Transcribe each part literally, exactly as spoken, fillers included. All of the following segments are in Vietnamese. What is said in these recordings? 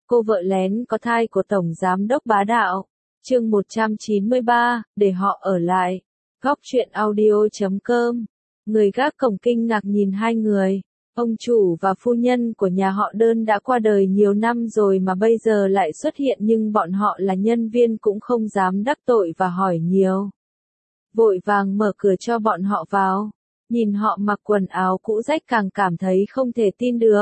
cô vợ lén có thai của Tổng Giám đốc bá đạo. Chương một trăm chín mươi ba, để họ ở lại. Góc truyện audio chấm com. Người gác cổng kinh ngạc nhìn hai người. Ông chủ và phu nhân của nhà họ Đơn đã qua đời nhiều năm rồi mà bây giờ lại xuất hiện, nhưng bọn họ là nhân viên cũng không dám đắc tội và hỏi nhiều. Vội vàng mở cửa cho bọn họ vào. Nhìn họ mặc quần áo cũ rách càng cảm thấy không thể tin được.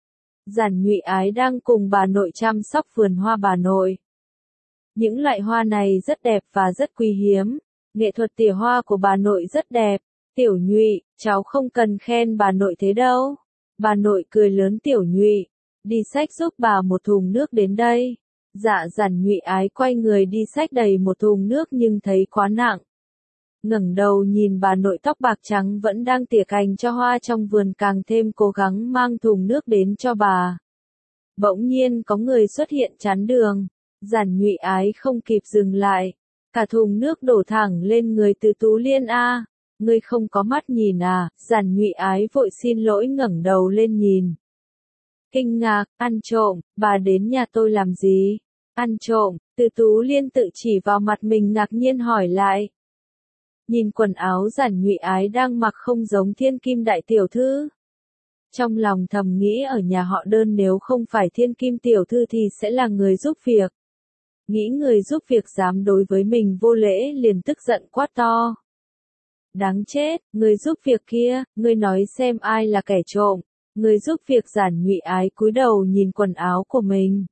Giản Nhụy Ái đang cùng bà nội chăm sóc vườn hoa bà nội. Những loại hoa này rất đẹp và rất quý hiếm. Nghệ thuật tỉa hoa của bà nội rất đẹp. Tiểu Nhụy, cháu không cần khen bà nội thế đâu. Bà nội cười lớn. Tiểu Nhụy, đi xách giúp bà một thùng nước đến đây. Dạ. Giản Nhụy Ái quay người đi xách đầy một thùng nước nhưng thấy quá nặng. Ngẩng đầu nhìn bà nội tóc bạc trắng vẫn đang tỉa cành cho hoa trong vườn, càng thêm cố gắng mang thùng nước đến cho bà. Bỗng nhiên có người xuất hiện chắn đường. Giản Nhụy Ái không kịp dừng lại. Cả thùng nước đổ thẳng lên người Từ Tú Liên. A, ngươi không có mắt nhìn à? Giản Nhụy Ái vội xin lỗi ngẩng đầu lên nhìn. Kinh ngạc, ăn trộm, bà đến nhà tôi làm gì? Ăn trộm, Từ Tú Liên tự chỉ vào mặt mình ngạc nhiên hỏi lại. Nhìn quần áo Giản Nhụy Ái đang mặc không giống thiên kim đại tiểu thư. Trong lòng thầm nghĩ ở nhà họ Đơn nếu không phải thiên kim tiểu thư thì sẽ là người giúp việc. Nghĩ người giúp việc dám đối với mình vô lễ liền tức giận quát to. Đáng chết, người giúp việc kia, ngươi nói xem ai là kẻ trộm. Người giúp việc. Giản Nhụy Ái cúi đầu nhìn quần áo của mình.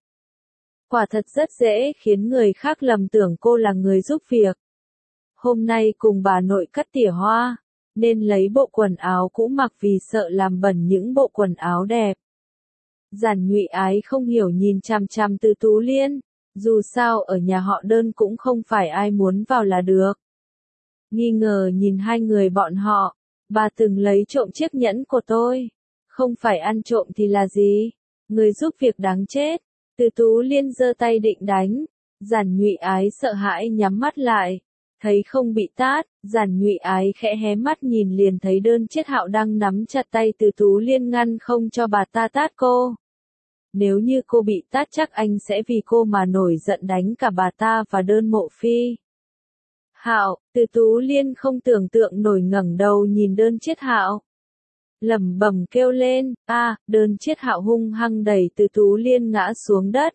Quả thật rất dễ khiến người khác lầm tưởng cô là người giúp việc. Hôm nay cùng bà nội cắt tỉa hoa, nên lấy bộ quần áo cũ mặc vì sợ làm bẩn những bộ quần áo đẹp. Giản Nhụy Ái không hiểu nhìn chằm chằm Từ Tú Liên, dù sao ở nhà họ Đơn cũng không phải ai muốn vào là được. Nghi ngờ nhìn hai người bọn họ, bà từng lấy trộm chiếc nhẫn của tôi. Không phải ăn trộm thì là gì? Người giúp việc đáng chết. Từ Tú Liên giơ tay định đánh. Giản Nhụy Ái sợ hãi nhắm mắt lại. Thấy không bị tát, Giản Nhụy Ái khẽ hé mắt nhìn liền thấy Đơn Chiết Hạo đang nắm chặt tay Từ Tú Liên ngăn không cho bà ta tát cô. Nếu như cô bị tát chắc anh sẽ vì cô mà nổi giận đánh cả bà ta và Đơn Mộ Phi. Hạo, Từ Tú Liên không tưởng tượng nổi ngẩng đầu nhìn Đơn Chiết Hạo. Lẩm bẩm kêu lên, a, Đơn Chiết Hạo hung hăng đẩy Từ Tú Liên ngã xuống đất.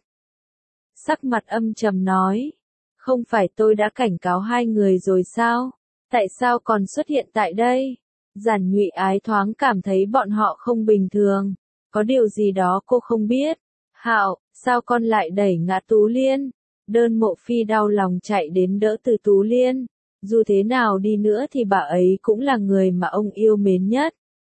Sắc mặt âm trầm nói. Không phải tôi đã cảnh cáo hai người rồi sao? Tại sao còn xuất hiện tại đây? Giản Nhụy Ái thoáng cảm thấy bọn họ không bình thường. Có điều gì đó cô không biết. Hạo, sao con lại đẩy ngã Tú Liên? Đơn Mộ Phi đau lòng chạy đến đỡ Từ Tú Liên. Dù thế nào đi nữa thì bà ấy cũng là người mà ông yêu mến nhất.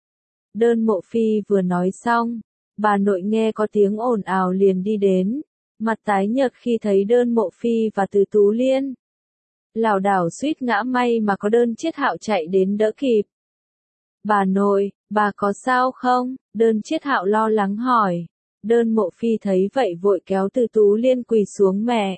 Đơn Mộ Phi vừa nói xong, bà nội nghe có tiếng ồn ào liền đi đến. Mặt tái nhợt khi thấy Đơn Mộ Phi và Từ Tú Liên. Lảo đảo suýt ngã, may mà có Đơn Chiết Hạo chạy đến đỡ kịp. Bà nội, bà có sao không? Đơn Chiết Hạo lo lắng hỏi. Đơn Mộ Phi thấy vậy vội kéo Từ Tú Liên quỳ xuống. Mẹ!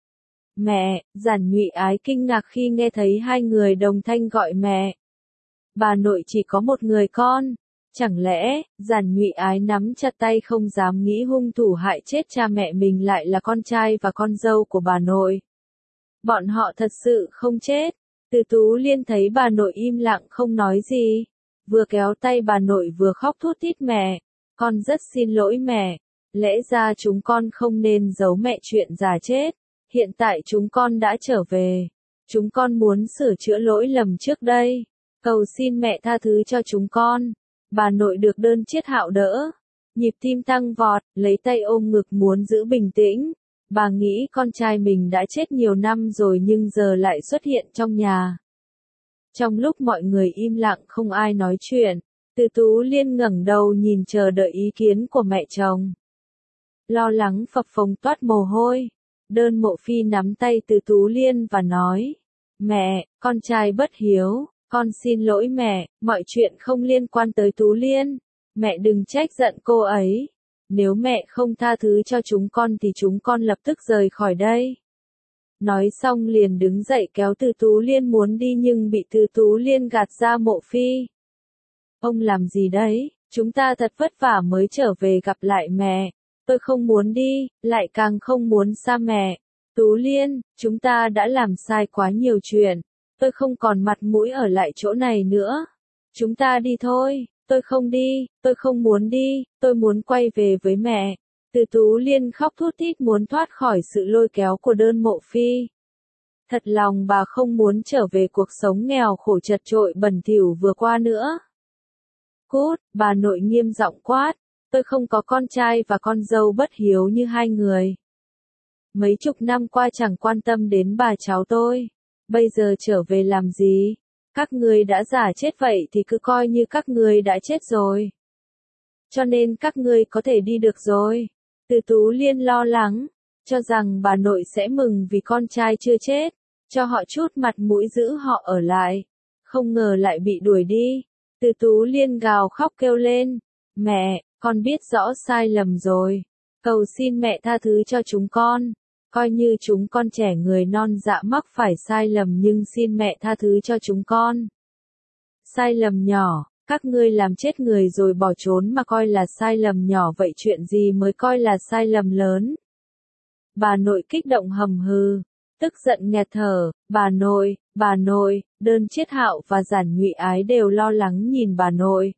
Mẹ! Giản Nhụy Ái kinh ngạc khi nghe thấy hai người đồng thanh gọi mẹ. Bà nội chỉ có một người con. Chẳng lẽ, Giản Nhụy Ái nắm chặt tay không dám nghĩ hung thủ hại chết cha mẹ mình lại là con trai và con dâu của bà nội. Bọn họ thật sự không chết. Từ Tú Liên thấy bà nội im lặng không nói gì. Vừa kéo tay bà nội vừa khóc thút thít. Mẹ, con rất xin lỗi mẹ. Lẽ ra chúng con không nên giấu mẹ chuyện già chết. Hiện tại chúng con đã trở về. Chúng con muốn sửa chữa lỗi lầm trước đây. Cầu xin mẹ tha thứ cho chúng con. Bà nội được Đơn Chiết Hạo đỡ. Nhịp tim tăng vọt, lấy tay ôm ngực muốn giữ bình tĩnh. Bà nghĩ con trai mình đã chết nhiều năm rồi nhưng giờ lại xuất hiện trong nhà. Trong lúc mọi người im lặng không ai nói chuyện, Từ Tú Liên ngẩng đầu nhìn chờ đợi ý kiến của mẹ chồng. Lo lắng phập phồng toát mồ hôi. Đơn Mộ Phi nắm tay Từ Tú Liên và nói. Mẹ, con trai bất hiếu. Con xin lỗi mẹ, mọi chuyện không liên quan tới Tú Liên. Mẹ đừng trách giận cô ấy. Nếu mẹ không tha thứ cho chúng con thì chúng con lập tức rời khỏi đây. Nói xong liền đứng dậy kéo Từ Tú Liên muốn đi nhưng bị Từ Tú Liên gạt ra. Mộ Phi. Ông làm gì đấy? Chúng ta thật vất vả mới trở về gặp lại mẹ. Tôi không muốn đi, lại càng không muốn xa mẹ. Tú Liên, chúng ta đã làm sai quá nhiều chuyện. Tôi không còn mặt mũi ở lại chỗ này nữa. Chúng ta đi thôi. Tôi không đi, tôi không muốn đi, tôi muốn quay về với mẹ. Từ Tú Liên khóc thút thít muốn thoát khỏi sự lôi kéo của Đơn Mộ Phi. Thật lòng bà không muốn trở về cuộc sống nghèo khổ chật chội bẩn thỉu vừa qua nữa. Cút, bà nội nghiêm giọng quát. Tôi không có con trai và con dâu bất hiếu như hai người. Mấy chục năm qua chẳng quan tâm đến bà cháu tôi. Bây giờ trở về làm gì? Các người đã giả chết vậy thì cứ coi như các người đã chết rồi. Cho nên các người có thể đi được rồi. Từ Tú Liên lo lắng, cho rằng bà nội sẽ mừng vì con trai chưa chết, cho họ chút mặt mũi giữ họ ở lại. Không ngờ lại bị đuổi đi. Từ Tú Liên gào khóc kêu lên. Mẹ, con biết rõ sai lầm rồi. Cầu xin mẹ tha thứ cho chúng con. Coi như chúng con trẻ người non dạ mắc phải sai lầm nhưng xin mẹ tha thứ cho chúng con. Sai lầm nhỏ, các ngươi làm chết người rồi bỏ trốn mà coi là sai lầm nhỏ vậy chuyện gì mới coi là sai lầm lớn. Bà nội kích động hầm hừ, tức giận nghẹt thở, bà nội, bà nội, Đơn Chiết Hạo và Giản Nhụy Ái đều lo lắng nhìn bà nội.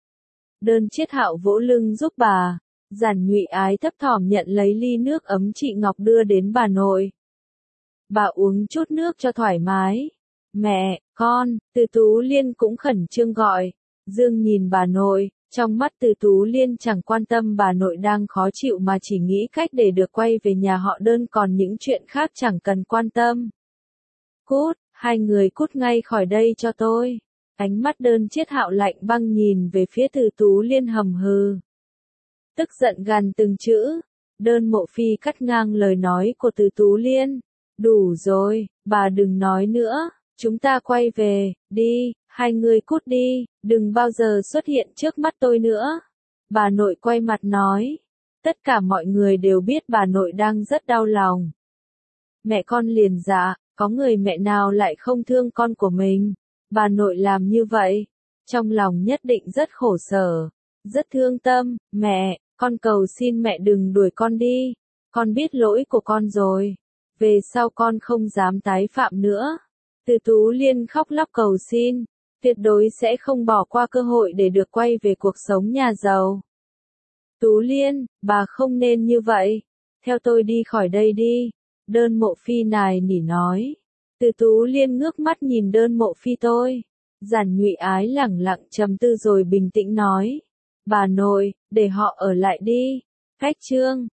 Đơn Chiết Hạo vỗ lưng giúp bà. Giản Nhụy Ái thấp thỏm nhận lấy ly nước ấm chị Ngọc đưa đến bà nội. Bà uống chút nước cho thoải mái. Mẹ, con, Từ Tú Liên cũng khẩn trương gọi. Dương nhìn bà nội, trong mắt Từ Tú Liên chẳng quan tâm bà nội đang khó chịu mà chỉ nghĩ cách để được quay về nhà họ Đơn còn những chuyện khác chẳng cần quan tâm. Cút, hai người cút ngay khỏi đây cho tôi. Ánh mắt Đơn Chiết Hạo lạnh băng nhìn về phía Từ Tú Liên hầm hừ. Tức giận gằn từng chữ. Đơn Mộ Phi cắt ngang lời nói của Từ Tú Liên. Đủ rồi, bà đừng nói nữa. Chúng ta quay về, đi, hai người cút đi, đừng bao giờ xuất hiện trước mắt tôi nữa. Bà nội quay mặt nói. Tất cả mọi người đều biết bà nội đang rất đau lòng. Mẹ con liền dạ, có người mẹ nào lại không thương con của mình. Bà nội làm như vậy, trong lòng nhất định rất khổ sở, rất thương tâm. Mẹ, con cầu xin mẹ đừng đuổi con đi. Con biết lỗi của con rồi. Về sau con không dám tái phạm nữa. Từ Tú Liên khóc lóc cầu xin, tuyệt đối sẽ không bỏ qua cơ hội để được quay về cuộc sống nhà giàu. Tú Liên, bà không nên như vậy. Theo tôi đi khỏi đây đi. Đơn Mộ Phi nài nỉ nói. Từ Tú Liên ngước mắt nhìn Đơn Mộ Phi tôi. Giản Nhụy Ái lẳng lặng trầm tư rồi bình tĩnh nói. Bà nội, để họ ở lại đi. Khách trương.